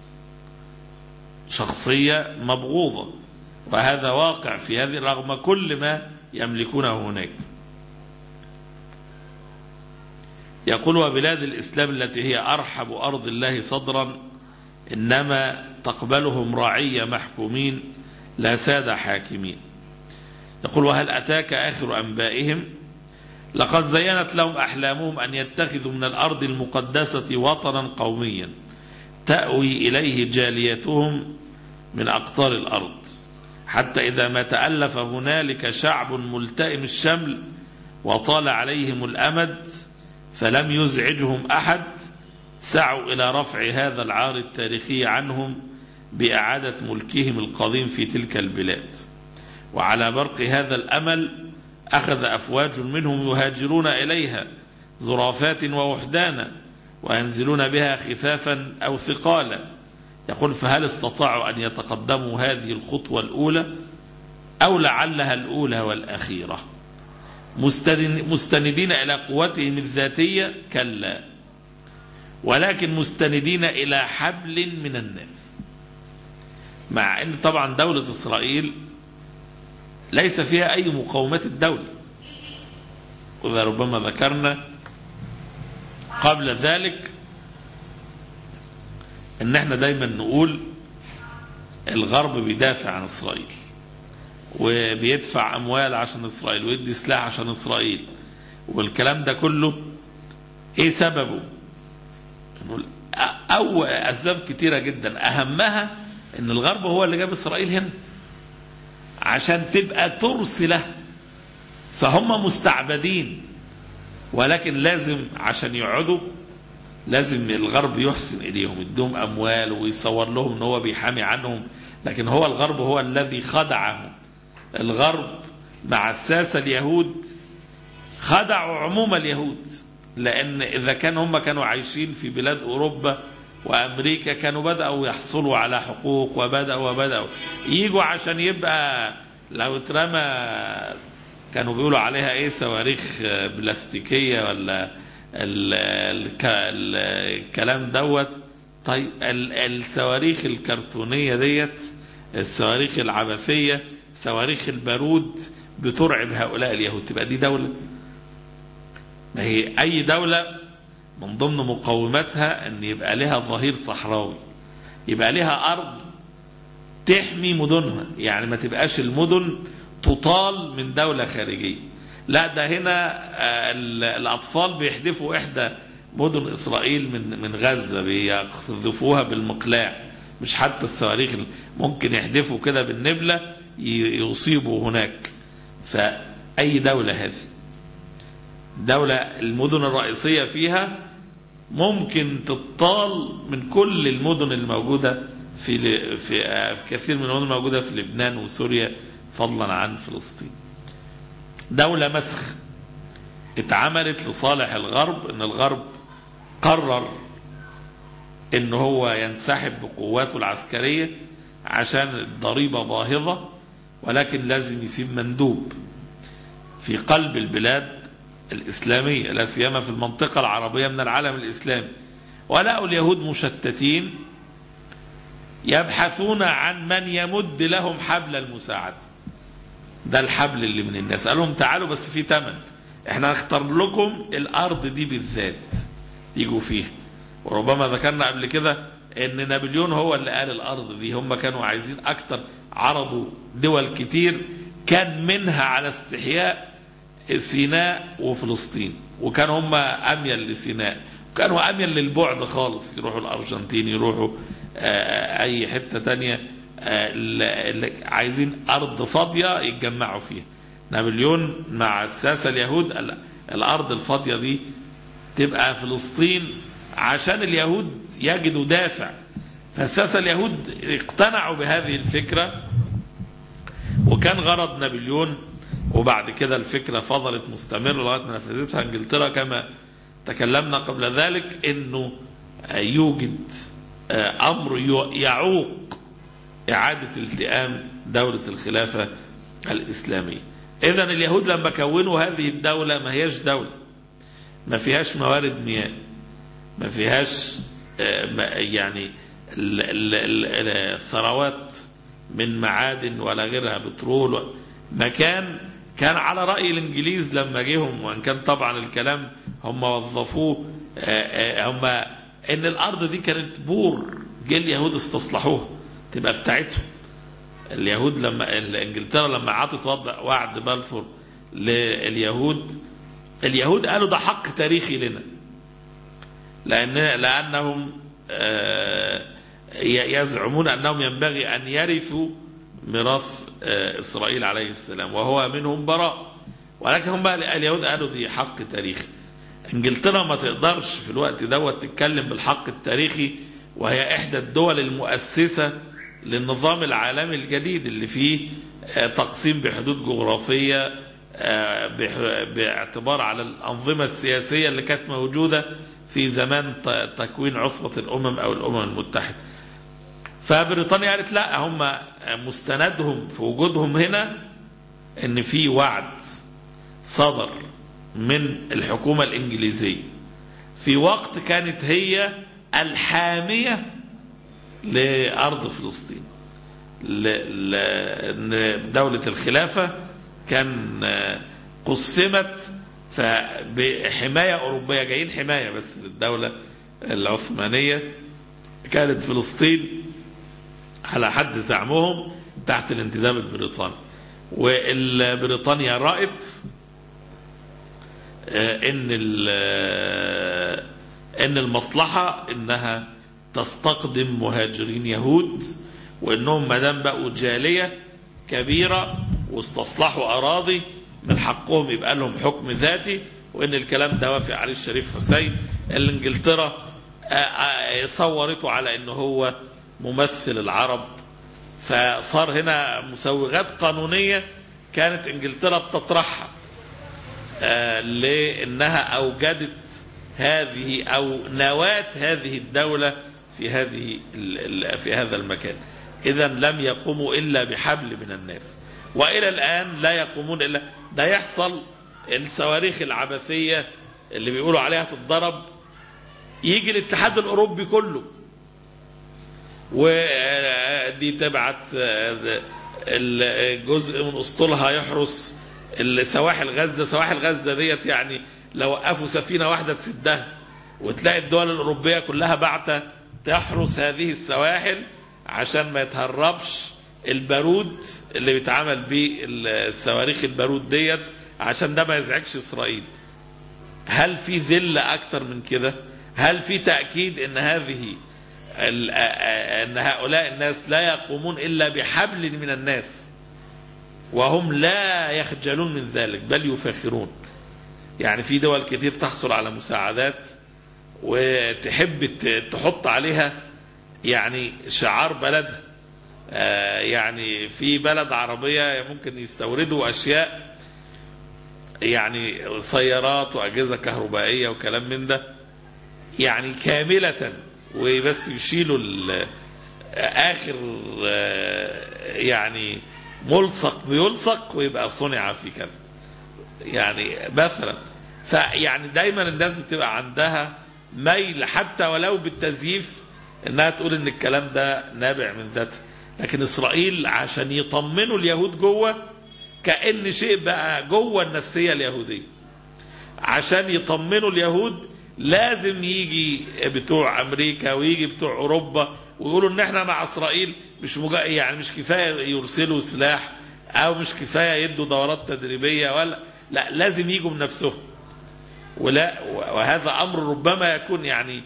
شخصية مبغوضة، وهذا واقع في هذه رغم كل ما يملكونه هناك. يقول: وبلاد الإسلام التي هي أرحب أرض الله صدرا إنما تقبلهم رعية محكومين لا سادة حاكمين. يقول: وهل أتاك آخر أنبائهم؟ لقد زينت لهم أحلامهم أن يتخذوا من الأرض المقدسة وطنا قوميا تأوي إليه جاليتهم من أقطار الأرض، حتى إذا ما تألف هنالك شعب ملتئم الشمل وطال عليهم الأمد فلم يزعجهم أحد سعوا إلى رفع هذا العار التاريخي عنهم بإعادة ملكهم القديم في تلك البلاد. وعلى برق هذا الأمل أخذ أفواج منهم يهاجرون إليها زرافات ووحدانا وينزلون بها خفافا أو ثقالا. يقول: فهل استطاعوا أن يتقدموا هذه الخطوة الأولى أو لعلها الأولى والأخيرة مستندين إلى قوتهم الذاتية؟ كلا، ولكن مستندين إلى حبل من الناس. مع أن طبعا دولة إسرائيل ليس فيها أي مقاومات الدولة، وإذا ربما ذكرنا قبل ذلك أن احنا دايما نقول الغرب بيدافع عن إسرائيل وبيدفع أموال عشان إسرائيل ويدي سلاح عشان إسرائيل، والكلام ده كله إيه سببه؟ أو أسباب كتيرة جدا، أهمها أن الغرب هو اللي جاب إسرائيل هنا عشان تبقى ترسله، فهم مستعبدين، ولكن لازم عشان يقعدوا لازم الغرب يحسن إليهم، يديهم أموال ويصور لهم أنه هو بيحامي عنهم، لكن هو الغرب هو الذي خدعهم. الغرب مع الساسة اليهود خدعوا عموم اليهود، لأن إذا كان هم كانوا عايشين في بلاد أوروبا وأمريكا كانوا بدأوا يحصلوا على حقوق وبدأوا وبدأوا ييجوا عشان يبقى لو اترمى كانوا بيقولوا عليها ايه صواريخ بلاستيكية ولا ال ال ال الكلام دوت. طيب الصواريخ الكرتونية ديت، الصواريخ العبثية، صواريخ البارود بترعب هؤلاء اليهود، تبقى دي دولة؟ ما هي أي دولة من ضمن مقوماتها أن يبقى لها ظهير صحراوي، يبقى لها أرض تحمي مدنها، يعني ما تبقاش المدن تطال من دولة خارجية. لا، ده هنا الأطفال بيحدفوا إحدى مدن إسرائيل من من غزة، بيقذفوها بالمقلاع، مش حتى الصواريخ ممكن يحدفوا كده بالنبلة يصيبوا هناك. فأي دولة هذه دولة المدن الرئيسية فيها ممكن تطال من كل المدن الموجودة في في كثير من المدن الموجودة في لبنان وسوريا فضلا عن فلسطين. دولة مسخ اتعملت لصالح الغرب، ان الغرب قرر ان هو ينسحب بقواته العسكرية عشان الضريبة باهظة، ولكن لازم يسيب مندوب في قلب البلاد الإسلامية، لا سيما في المنطقة العربية من العالم الإسلامي. ولقوا اليهود مشتتين يبحثون عن من يمد لهم حبل المساعدة، ده الحبل اللي من الناس. قال لهم تعالوا بس في تمن، احنا هنختار لكم الأرض دي بالذات يجوا فيها. وربما ذكرنا قبل كده ان نابليون هو اللي قال الأرض دي، هم كانوا عايزين أكتر، عرضوا دول كتير كان منها على استحياء سيناء وفلسطين، وكانوا هم أميل لسيناء، كانوا أميل للبعد خالص، يروحوا الأرجنتين، يروحوا أي حتة تانية، عايزين أرض فاضية يتجمعوا فيها. نابليون مع الساسة اليهود الأرض الفاضية دي تبقى فلسطين عشان اليهود يجدوا دافع. فالساسة اليهود اقتنعوا بهذه الفكرة، وكان غرض نابليون، وبعد كده الفكرة فضلت مستمرة لغاية ما نفذتها انجلترا كما تكلمنا قبل ذلك، انه يوجد امر يعوق اعادة التئام دولة الخلافة الاسلامية. إذن اليهود لما كونوا هذه الدولة ما هيش دولة، ما فيهاش موارد مياه، ما فيهاش يعني الثروات من معادن ولا غيرها، بترول، مكان كان على رأي الإنجليز لما جيهم، وإن كان طبعا الكلام هم وظفوه هم إن الأرض دي كانت بور، جه اليهود استصلحوها تبقى بتاعتهم. اليهود لما إنجلترا لما عطت وعد بلفور لليهود، اليهود قالوا ده حق تاريخي لنا، لأن لأنهم يزعمون أنهم ينبغي أن يرثوا ميراث إسرائيل عليه السلام وهو منهم براء، ولكن هم اليهود قالوا دي حق تاريخي. انجلترا ما تقدرش في الوقت دوت تتكلم بالحق التاريخي، وهي إحدى الدول المؤسسة للنظام العالمي الجديد اللي فيه تقسيم بحدود جغرافية باعتبار على الأنظمة السياسية اللي كانت موجودة في زمان تكوين عصبة الأمم أو الأمم المتحدة. فبريطانيا قالت لا، هم مستندهم في وجودهم هنا ان في وعد صدر من الحكومة الإنجليزية في وقت كانت هي الحامية لأرض فلسطين، دولة الخلافة كان قسمت بحماية أوروبية، جايين حماية بس للدولة العثمانية، كانت فلسطين على حد زعمهم تحت الانتداب البريطاني. وبريطانيا رأت ان ان المصلحة انها تستقدم مهاجرين يهود، وانهم ما دام بقوا جالية كبيرة واستصلحوا اراضي من حقهم يبقى لهم حكم ذاتي، وان الكلام ده وافق عليه الشريف حسين اللي انجلترا صورته على انه هو ممثل العرب. فصار هنا مسوغات قانونية كانت انجلترا بتطرحها لانها اوجدت هذه او نواة هذه الدولة في هذه في هذا المكان. اذا لم يقوموا الا بحبل من الناس، والى الان لا يقومون الا ده. يحصل الصواريخ العبثية اللي بيقولوا عليها تتضرب، يجي الاتحاد الاوروبي كله ودي تبعت الجزء من اسطولها يحرس السواحل غزة. سواحل غزة ديت يعني لو وقفوا سفينة واحدة تسدها، وتلاقي الدول الأوروبية كلها بعتة تحرس هذه السواحل عشان ما يتهربش البارود اللي بيتعمل به الصواريخ البارود ديت، عشان ده ما يزعجش إسرائيل. هل في ذل أكتر من كده؟ هل في تأكيد ان هذه ان هؤلاء الناس لا يقومون الا بحبل من الناس، وهم لا يخجلون من ذلك بل يفاخرون؟ يعني في دول كتير تحصل على مساعدات وتحب تحط عليها يعني شعار بلدها. يعني في بلد عربية ممكن يستوردوا أشياء يعني سيارات وأجهزة كهربائية وكلام من ده يعني كاملة، وبس يشيلوا آخر يعني ملصق بيلصق ويبقى صنع في كذا يعني مثلا. فيعني دايما الناس بتبقى عندها ميل حتى ولو بالتزييف انها تقول ان الكلام ده نابع من ذاتها. لكن اسرائيل عشان يطمنوا اليهود جوه، كأن شيء بقى جوه النفسية اليهودية، عشان يطمنوا اليهود لازم يجي بتوع امريكا ويجي بتوع اوروبا ويقولوا ان احنا مع اسرائيل، مش مجا يعني مش كفايه يرسلوا سلاح او مش كفايه يدوا دورات تدريبيه، ولا لا، لازم يجوا بنفسهم. ولا وهذا امر ربما يكون يعني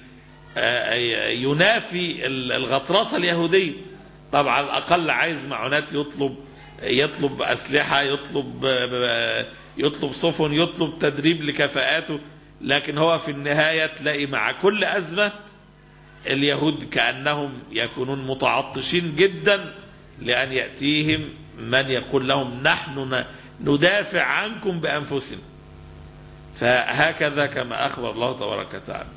ينافي الغطرسه اليهوديه. طبعا على الاقل عايز معونات، يطلب يطلب اسلحه، يطلب يطلب سفن، يطلب تدريب لكفاءاته. لكن هو في النهايه تلاقي مع كل ازمه اليهود كأنهم يكونون متعطشين جدا لأن يأتيهم من يقول لهم نحن ندافع عنكم بأنفسنا. فهكذا كما أخبر الله تبارك وتعالى.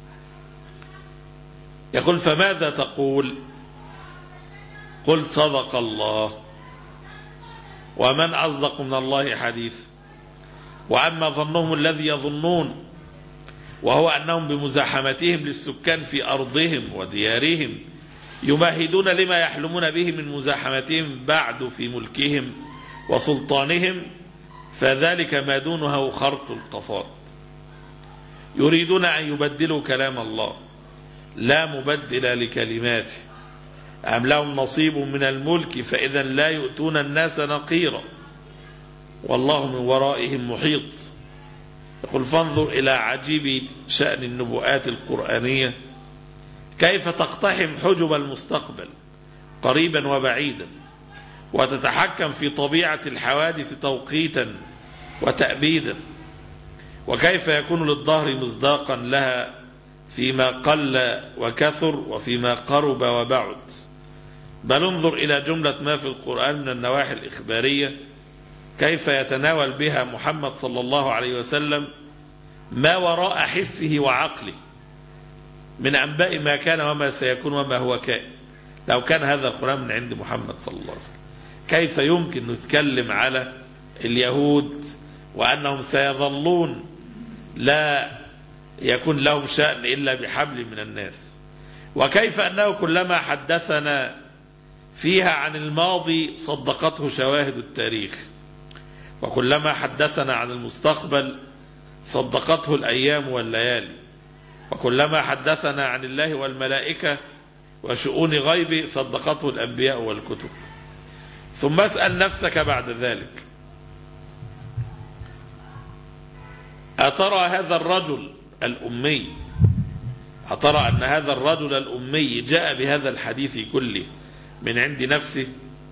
يقول فماذا تقول؟ قل صدق الله ومن أصدق من الله حديث. وأما ظنهم الذي يظنون وهو أنهم بمزاحمتهم للسكان في أرضهم وديارهم يمهدون لما يحلمون به من مزاحمتهم بعد في ملكهم وسلطانهم، فذلك ما دونه خرط القفاط. يريدون أن يبدلوا كلام الله، لا مبدل لكلماته. أم لهم نصيب من الملك فإذا لا يؤتون الناس نقيرا والله من ورائهم محيط. يقول فانظر إلى عجيب شأن النبوءات القرآنية كيف تقتحم حجب المستقبل قريبا وبعيدا، وتتحكم في طبيعة الحوادث توقيتا وتأبيدا، وكيف يكون للظهر مصداقا لها فيما قل وكثر وفيما قرب وبعد. بل انظر إلى جملة ما في القرآن من النواحي الإخبارية كيف يتناول بها محمد صلى الله عليه وسلم ما وراء حسه وعقله من أنباء ما كان وما سيكون وما هو كائن. لو كان هذا القرآن من عند محمد صلى الله عليه وسلم كيف يمكن نتكلم على اليهود وأنهم سيظلون لا يكون لهم شأن إلا بحبل من الناس، وكيف أنه كلما حدثنا فيها عن الماضي صدقته شواهد التاريخ، وكلما حدثنا عن المستقبل صدقته الأيام والليالي، وكلما حدثنا عن الله والملائكة وشؤون غيبه صدقته الأنبياء والكتب. ثم اسأل نفسك بعد ذلك أترى هذا الرجل الأمي أترى أن هذا الرجل الأمي جاء بهذا الحديث كله من عند نفسه؟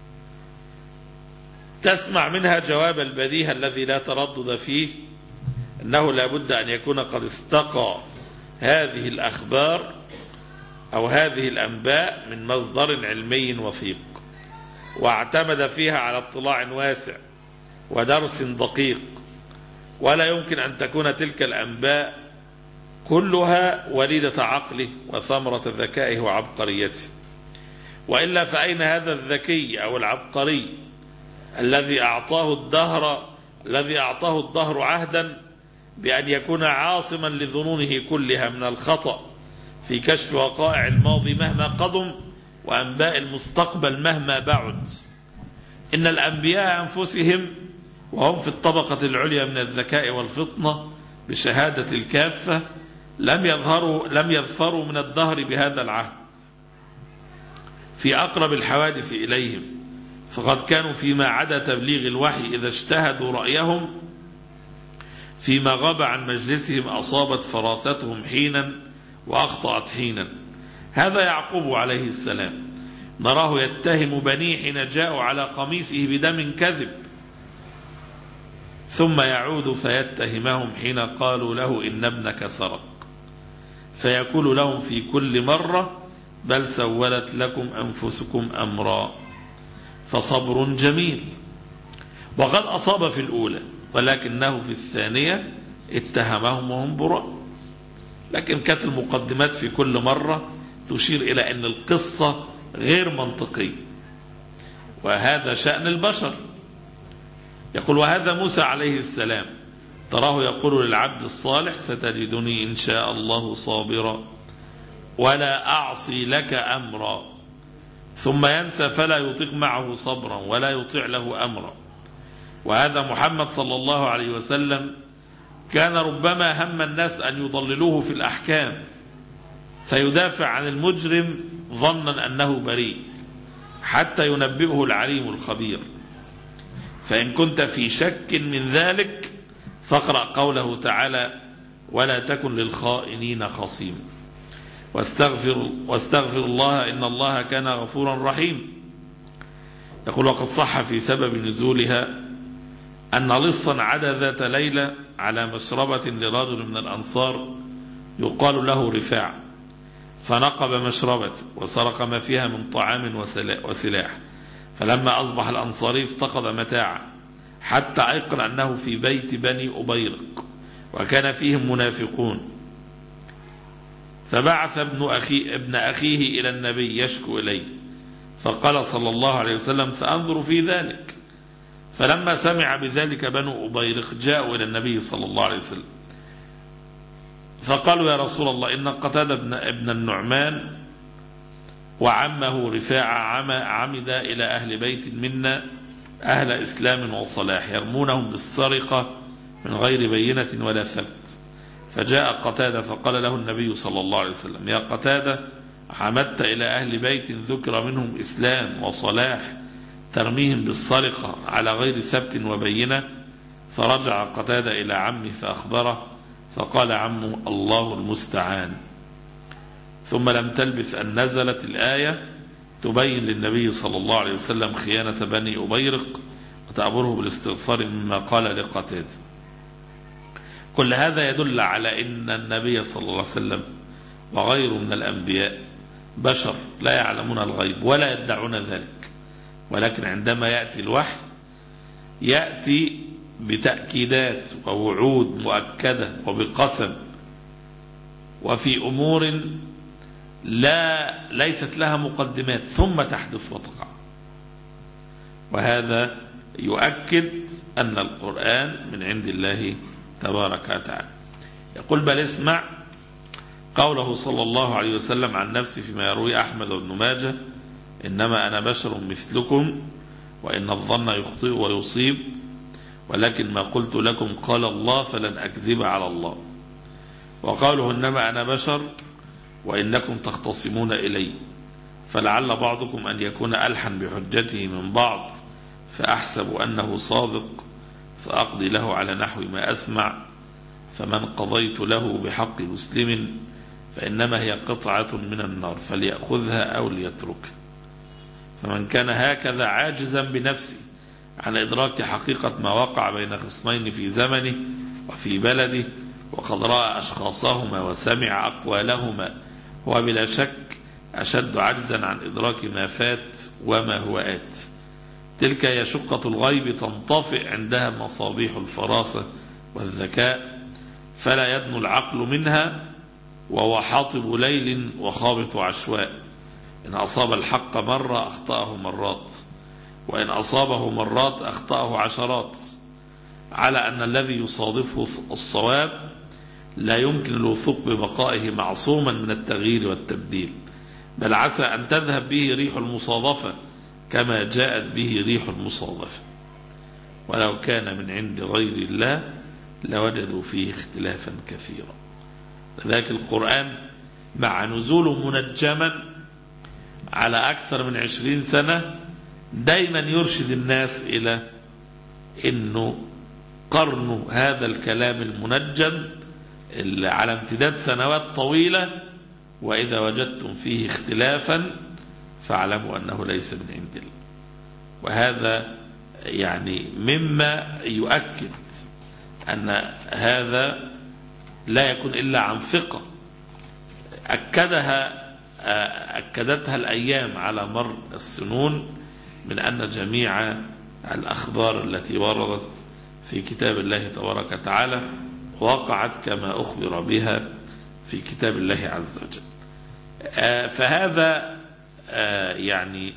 تسمع منها جواب البديهة الذي لا تردد فيه أنه لا بد أن يكون قد استقى هذه الأخبار أو هذه الأنباء من مصدر علمي وثيق، واعتمد فيها على اطلاع واسع ودرس دقيق، ولا يمكن أن تكون تلك الأنباء كلها وليدة عقله وثمرة ذكائه وعبقريته، وإلا فأين هذا الذكي أو العبقري الذي أعطاه الدهر الذي أعطاه الدهر عهدا بأن يكون عاصما لظنونه كلها من الخطأ في كشف وقائع الماضي مهما قدم وأنباء المستقبل مهما بعد. إن الأنبياء أنفسهم وهم في الطبقة العليا من الذكاء والفطنة بشهادة الكافة لم يظهروا لم يظفروا من الدهر بهذا العهد في أقرب الحوادث إليهم، فقد كانوا فيما عدا تبليغ الوحي إذا اجتهدوا رأيهم فيما غاب عن مجلسهم أصابت فراستهم حينا وأخطأت حينا. هذا يعقوب عليه السلام نراه يتهم بنيه حين جاءوا على قميصه بدم كذب، ثم يعود فيتهمهم حين قالوا له إن ابنك سرق، فيقول لهم في كل مرة بل سولت لكم أنفسكم أمرا فصبر جميل. وقد أصاب في الأولى ولكنه في الثانية اتهمهم وهم براء. لكن كانت المقدمات في كل مرة تشير إلى أن القصة غير منطقية، وهذا شأن البشر. يقول وهذا موسى عليه السلام تراه يقول للعبد الصالح ستجدني إن شاء الله صابرا ولا أعصي لك أمرا، ثم ينسى فلا يطيق معه صبرا ولا يطيع له أمرا. وهذا محمد صلى الله عليه وسلم كان ربما هم الناس أن يضللوه في الأحكام فيدافع عن المجرم ظنا أنه بريء حتى ينبئه العليم الخبير. فإن كنت في شك من ذلك فاقرأ قوله تعالى ولا تكن للخائنين خصيما واستغفر, واستغفر الله إن الله كان غفورا رحيم. يقول وقد صح في سبب نزولها أن لصا عدا ذات ليلة على مشربة لرجل من الأنصار يقال له رفاع، فنقب مشربة وسرق ما فيها من طعام وسلاح، فلما أصبح الأنصاري افتقد متاعه حتى أيقن أنه في بيت بني أبيرق وكان فيهم منافقون، فبعث ابن, أخي ابن أخيه إلى النبي يشكو إليه، فقال صلى الله عليه وسلم فأنظر في ذلك، فلما سمع بذلك بنو أبيرق جاءوا إلى النبي صلى الله عليه وسلم فقالوا يا رسول الله إن قتادة ابن النعمان وعمه رفاعة عمد إلى أهل بيت منا أهل إسلام وصلاح يرمونهم بالسرقة من غير بينة ولا ثبت. فجاء قتادة فقال له النبي صلى الله عليه وسلم يا قتادة عمدت إلى أهل بيت ذكر منهم إسلام وصلاح ترميهم بالسرقة على غير ثبت وبينة؟ فرجع قتادة إلى عمه فأخبره فقال عمه الله المستعان. ثم لم تلبث أن نزلت الآية تبين للنبي صلى الله عليه وسلم خيانة بني أبيرق وتأمره بالاستغفار مما قال لقتادة. كل هذا يدل على أن النبي صلى الله عليه وسلم وغيره من الأنبياء بشر لا يعلمون الغيب ولا يدعون ذلك، ولكن عندما يأتي الوحي يأتي بتأكيدات ووعود مؤكدة وبقسم وفي أمور لا ليست لها مقدمات ثم تحدث وتقع. وهذا يؤكد أن القرآن من عند الله تبارك وتعالى. يقول بل اسمع قوله صلى الله عليه وسلم عن نفسه فيما يروي أحمد بن ماجه إنما أنا بشر مثلكم وإن الظن يخطئ ويصيب ولكن ما قلت لكم قال الله فلن أكذب على الله. وقوله إنما أنا بشر وإنكم تختصمون إلي فلعل بعضكم أن يكون ألحن بحجته من بعض فأحسب أنه صادق فأقضي له على نحو ما أسمع فمن قضيت له بحق مسلم فإنما هي قطعة من النار فليأخذها أو ليتركها. فمن كان هكذا عاجزا بنفسه عن إدراك حقيقة ما وقع بين خصمين في زمنه وفي بلده وقد رأى أشخاصهما وسمع أقوالهما هو بلا شك أشد عجزا عن إدراك ما فات وما هو آت. تلك هي شقة الغيب تنطفئ عندها مصابيح الفراسة والذكاء فلا يدنو العقل منها وهو حاطب ليل وخابط عشواء. إن أصاب الحق مرة أخطأه مرات وإن أصابه مرات أخطأه عشرات، على أن الذي يصادفه الصواب لا يمكن الوثوق ببقائه معصوما من التغيير والتبديل، بل عسى أن تذهب به ريح المصادفة كما جاءت به ريح المصادفة. ولو كان من عند غير الله لوجدوا فيه اختلافا كثيرا. لذلك القرآن مع نزوله منجما على أكثر من عشرين سنة دايما يرشد الناس إلى أنه قرنوا هذا الكلام المنجم على امتداد سنوات طويلة وإذا وجدتم فيه اختلافا فاعلموا أنه ليس من عند الله. وهذا يعني مما يؤكد أن هذا لا يكون إلا عن ثقة أكدها أكدتها الأيام على مر السنون من أن جميع الأخبار التي وردت في كتاب الله تبارك وتعالى وقعت كما أخبر بها في كتاب الله عز وجل. فهذا يعني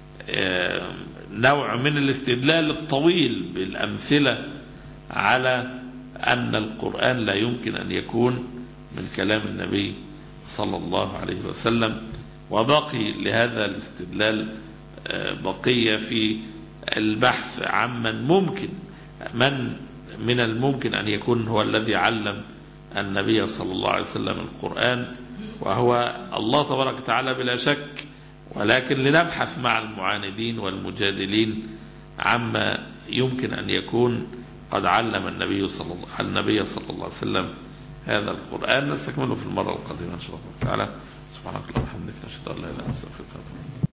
نوع من الاستدلال الطويل بالأمثلة على أن القرآن لا يمكن أن يكون من كلام النبي صلى الله عليه وسلم. وبقي لهذا الاستدلال بقية في البحث عمن ممكن من من الممكن أن يكون هو الذي علم النبي صلى الله عليه وسلم القرآن، وهو الله تبارك وتعالى بلا شك، ولكن لنبحث مع المعاندين والمجادلين عما يمكن أن يكون قد علم النبي صلى الله النبي صلى الله عليه وسلم هذا القرآن. نستكمله في المرة القادمة إن شاء الله تعالى. سبحانك اللهم وبحمدك نشهد أن لا إله إلا أنت نستغفرك ونتوب إليك.